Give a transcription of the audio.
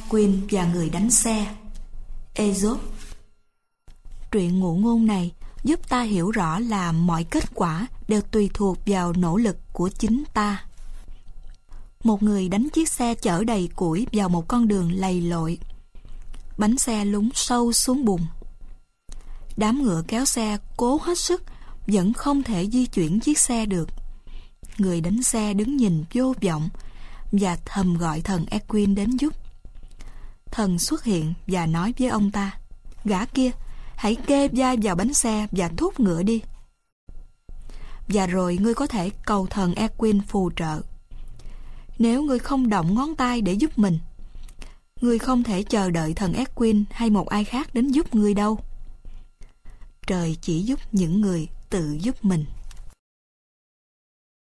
Edwin và người đánh xe. Aesop. Truyện ngụ ngôn này giúp ta hiểu rõ là mọi kết quả đều tùy thuộc vào nỗ lực của chính ta. Một người đánh chiếc xe chở đầy củi vào một con đường lầy lội. Bánh xe lún sâu xuống bùn. Đám ngựa kéo xe cố hết sức, vẫn không thể di chuyển chiếc xe được. Người đánh xe đứng nhìn vô vọng và thầm gọi thần Edwin đến giúp. Thần xuất hiện và nói với ông ta: "Gã kia, hãy kê vai vào bánh xe và thúc ngựa đi. Và rồi ngươi có thể cầu thần Edwin phù trợ. Nếu ngươi không động ngón tay để giúp mình, ngươi không thể chờ đợi thần Edwin hay một ai khác đến giúp ngươi đâu. Trời chỉ giúp những người tự giúp mình."